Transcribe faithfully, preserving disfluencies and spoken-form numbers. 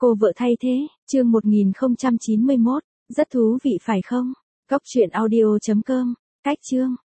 Cô vợ thay thế, chương một nghìn không trăm chín mươi mốt, rất thú vị phải không? Cốc truyện audio chấm com, cách chương.